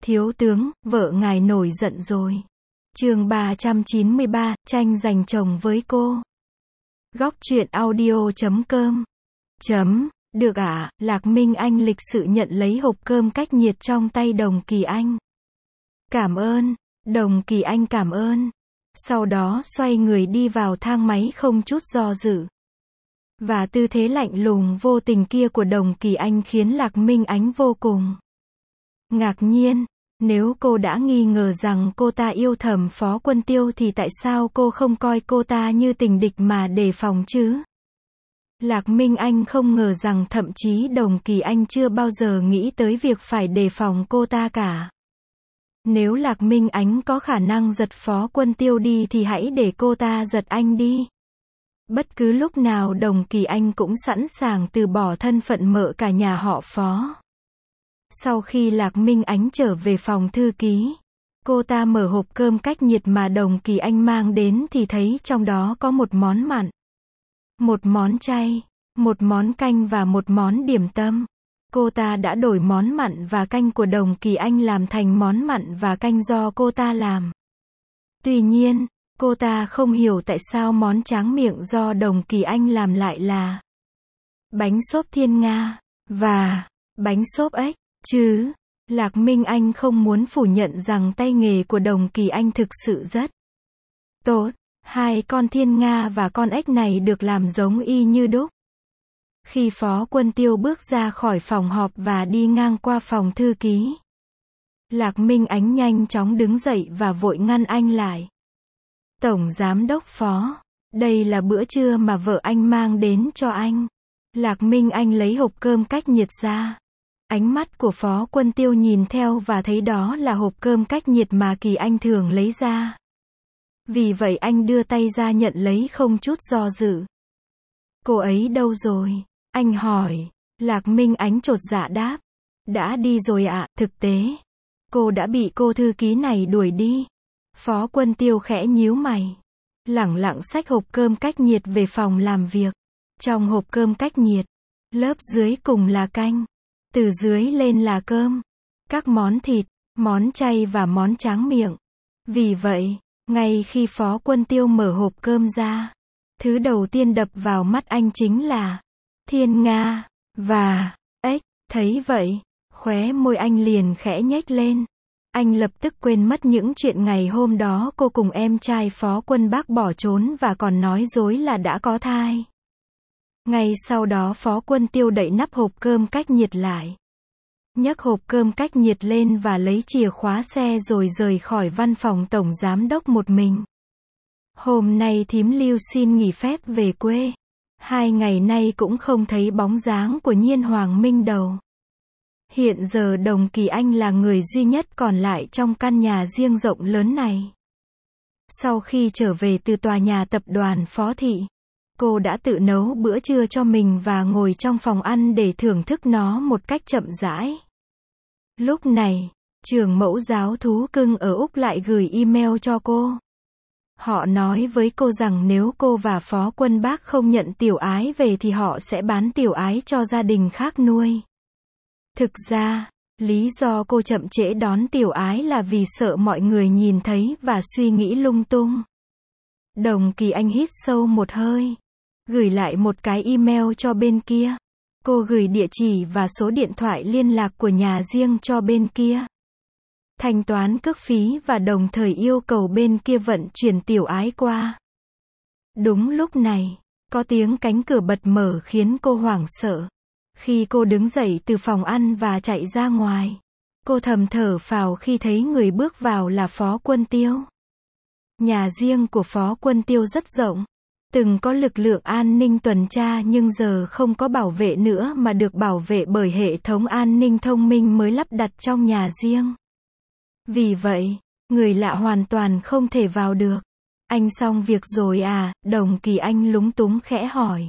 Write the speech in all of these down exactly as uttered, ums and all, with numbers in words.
Thiếu tướng, vợ ngài nổi giận rồi. Chương ba trăm chín mươi ba, tranh giành chồng với cô. Góc truyện audio chấm com. Chấm, được ạ, à, Lạc Minh Anh lịch sự nhận lấy hộp cơm cách nhiệt trong tay Đồng Kỳ Anh. Cảm ơn, Đồng Kỳ Anh cảm ơn. Sau đó xoay người đi vào thang máy không chút do dự. Và tư thế lạnh lùng vô tình kia của Đồng Kỳ Anh khiến Lạc Minh Ánh vô cùng ngạc nhiên. Nếu cô đã nghi ngờ rằng cô ta yêu thầm Phó Quân Tiêu thì tại sao cô không coi cô ta như tình địch mà đề phòng chứ? Lạc Minh Anh không ngờ rằng thậm chí Đồng Kỳ Anh chưa bao giờ nghĩ tới việc phải đề phòng cô ta cả. Nếu Lạc Minh Ánh có khả năng giật Phó Quân Tiêu đi thì hãy để cô ta giật anh đi. Bất cứ lúc nào Đồng Kỳ Anh cũng sẵn sàng từ bỏ thân phận mợ cả nhà họ Phó. Sau khi Lạc Minh Ánh trở về phòng thư ký, cô ta mở hộp cơm cách nhiệt mà Đồng Kỳ Anh mang đến thì thấy trong đó có một món mặn, một món chay, một món canh và một món điểm tâm. Cô ta đã đổi món mặn và canh của Đồng Kỳ Anh làm thành món mặn và canh do cô ta làm. Tuy nhiên, cô ta không hiểu tại sao món tráng miệng do Đồng Kỳ Anh làm lại là bánh xốp thiên nga và bánh xốp ếch. Chứ, Lạc Minh Anh không muốn phủ nhận rằng tay nghề của Đồng Kỳ Anh thực sự rất tốt. Hai con thiên nga và con ếch này được làm giống y như đúc. Khi Phó Quân Tiêu bước ra khỏi phòng họp và đi ngang qua phòng thư ký, Lạc Minh Ánh nhanh chóng đứng dậy và vội ngăn anh lại. Tổng Giám đốc Phó, đây là bữa trưa mà vợ anh mang đến cho anh. Lạc Minh Anh lấy hộp cơm cách nhiệt ra. Ánh mắt của Phó Quân Tiêu nhìn theo và thấy đó là hộp cơm cách nhiệt mà Kỳ Anh thường lấy ra. Vì vậy anh đưa tay ra nhận lấy không chút do dự. Cô ấy đâu rồi? Anh hỏi. Lạc Minh Ánh chột dạ đáp. Đã đi rồi ạ, à, thực tế. Cô đã bị cô thư ký này đuổi đi. Phó Quân Tiêu khẽ nhíu mày. Lẳng lặng xách hộp cơm cách nhiệt về phòng làm việc. Trong hộp cơm cách nhiệt, lớp dưới cùng là canh. Từ dưới lên là cơm, các món thịt, món chay và món tráng miệng. Vì vậy, ngay khi Phó Quân Tiêu mở hộp cơm ra, thứ đầu tiên đập vào mắt anh chính là thiên nga và ếch. Thấy vậy, khóe môi anh liền khẽ nhếch lên. Anh lập tức quên mất những chuyện ngày hôm đó cô cùng em trai Phó Quân Bác bỏ trốn và còn nói dối là đã có thai. Ngay sau đó Phó Quân Tiêu đậy nắp hộp cơm cách nhiệt lại, nhấc hộp cơm cách nhiệt lên và lấy chìa khóa xe rồi rời khỏi văn phòng Tổng Giám đốc một mình. Hôm nay thím Lưu xin nghỉ phép về quê. Hai ngày nay cũng không thấy bóng dáng của Nhiên Hoàng Minh đâu. Hiện giờ Đồng Kỳ Anh là người duy nhất còn lại trong căn nhà riêng rộng lớn này. Sau khi trở về từ tòa nhà tập đoàn Phó Thị, cô đã tự nấu bữa trưa cho mình và ngồi trong phòng ăn để thưởng thức nó một cách chậm rãi. Lúc này, trường mẫu giáo thú cưng ở Úc lại gửi email cho cô. Họ nói với cô rằng nếu cô và Phó Quân Bác không nhận Tiểu Ái về thì họ sẽ bán Tiểu Ái cho gia đình khác nuôi. Thực ra, lý do cô chậm trễ đón Tiểu Ái là vì sợ mọi người nhìn thấy và suy nghĩ lung tung. Đồng Kỳ Anh hít sâu một hơi, gửi lại một cái email cho bên kia. Cô gửi địa chỉ và số điện thoại liên lạc của nhà riêng cho bên kia, thanh toán cước phí và đồng thời yêu cầu bên kia vận chuyển Tiểu Ái qua. Đúng lúc này, có tiếng cánh cửa bật mở khiến cô hoảng sợ. Khi cô đứng dậy từ phòng ăn và chạy ra ngoài, cô thầm thở phào khi thấy người bước vào là Phó Quân Tiêu. Nhà riêng của Phó Quân Tiêu rất rộng. Từng có lực lượng an ninh tuần tra nhưng giờ không có bảo vệ nữa mà được bảo vệ bởi hệ thống an ninh thông minh mới lắp đặt trong nhà riêng. Vì vậy, người lạ hoàn toàn không thể vào được. Anh xong việc rồi à? Đồng Kỳ Anh lúng túng khẽ hỏi.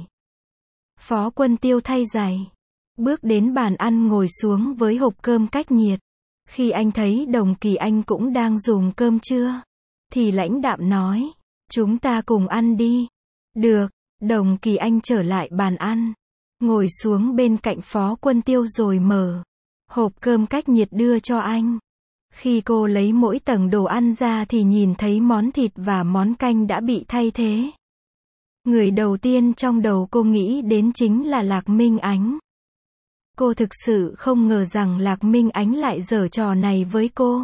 Phó Quân Tiêu thay giày, bước đến bàn ăn ngồi xuống với hộp cơm cách nhiệt. Khi anh thấy Đồng Kỳ Anh cũng đang dùng cơm trưa, thì lãnh đạm nói, chúng ta cùng ăn đi. Được, Đồng Kỳ Anh trở lại bàn ăn, ngồi xuống bên cạnh Phó Quân Tiêu rồi mở hộp cơm cách nhiệt đưa cho anh. Khi cô lấy mỗi tầng đồ ăn ra thì nhìn thấy món thịt và món canh đã bị thay thế. Người đầu tiên trong đầu cô nghĩ đến chính là Lạc Minh Ánh. Cô thực sự không ngờ rằng Lạc Minh Ánh lại giở trò này với cô.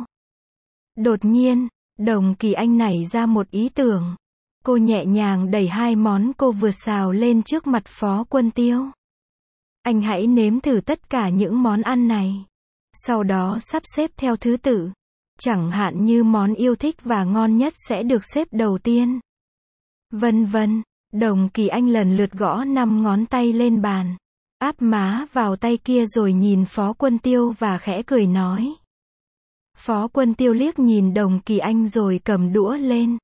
Đột nhiên, Đồng Kỳ Anh nảy ra một ý tưởng. Cô nhẹ nhàng đẩy hai món cô vừa xào lên trước mặt Phó Quân Tiêu. Anh hãy nếm thử tất cả những món ăn này. Sau đó sắp xếp theo thứ tự. Chẳng hạn như món yêu thích và ngon nhất sẽ được xếp đầu tiên. Vân vân, Đồng Kỳ Anh lần lượt gõ năm ngón tay lên bàn. Áp má vào tay kia rồi nhìn Phó Quân Tiêu và khẽ cười nói. Phó Quân Tiêu liếc nhìn Đồng Kỳ Anh rồi cầm đũa lên.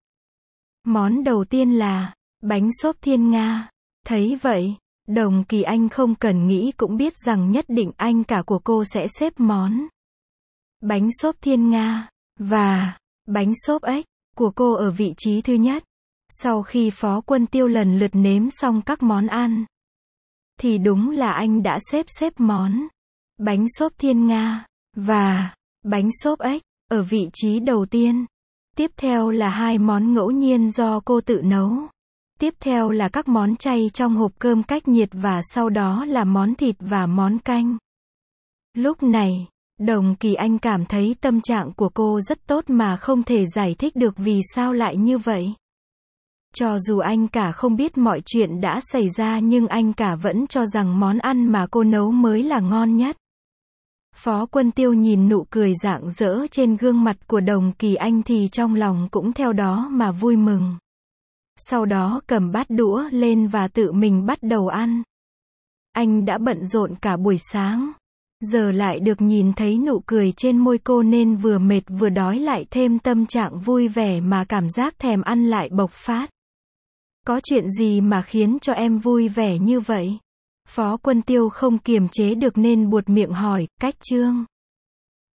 Món đầu tiên là bánh xốp thiên nga. Thấy vậy, Đồng Kỳ Anh không cần nghĩ cũng biết rằng nhất định anh cả của cô sẽ xếp món bánh xốp thiên nga và bánh xốp ếch của cô ở vị trí thứ nhất. Sau khi Phó Quân Tiêu lần lượt nếm xong các món ăn, thì đúng là anh đã xếp xếp món bánh xốp thiên nga và bánh xốp ếch ở vị trí đầu tiên. Tiếp theo là hai món ngẫu nhiên do cô tự nấu. Tiếp theo là các món chay trong hộp cơm cách nhiệt và sau đó là món thịt và món canh. Lúc này, Đồng Kỳ Anh cảm thấy tâm trạng của cô rất tốt mà không thể giải thích được vì sao lại như vậy. Cho dù anh cả không biết mọi chuyện đã xảy ra nhưng anh cả vẫn cho rằng món ăn mà cô nấu mới là ngon nhất. Phó Quân Tiêu nhìn nụ cười rạng rỡ trên gương mặt của Đồng Kỳ Anh thì trong lòng cũng theo đó mà vui mừng. Sau đó cầm bát đũa lên và tự mình bắt đầu ăn. Anh đã bận rộn cả buổi sáng. Giờ lại được nhìn thấy nụ cười trên môi cô nên vừa mệt vừa đói lại thêm tâm trạng vui vẻ mà cảm giác thèm ăn lại bộc phát. Có chuyện gì mà khiến cho em vui vẻ như vậy? Phó Quân Tiêu không kiềm chế được nên buột miệng hỏi, Cách Trương.